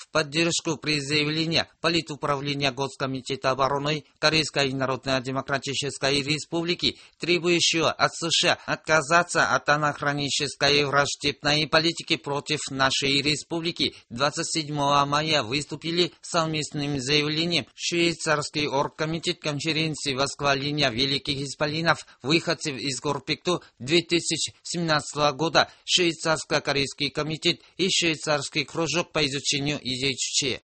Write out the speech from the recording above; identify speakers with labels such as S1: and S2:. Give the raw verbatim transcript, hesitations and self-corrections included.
S1: В поддержку при заявлении Политуправления Госкомитета обороны Корейской Народно-Демократической Республики, требующего от США отказаться от анахронической враждебной политики против нашей республики, двадцать седьмого мая выступили с совместным заявлением швейцарский оргкомитет конференции восхваления великих исполинов, выходцев из Горпекту две тысячи семнадцатого года, швейцарско-корейский комитет и швейцарский кружок по изучению идей Чучхе.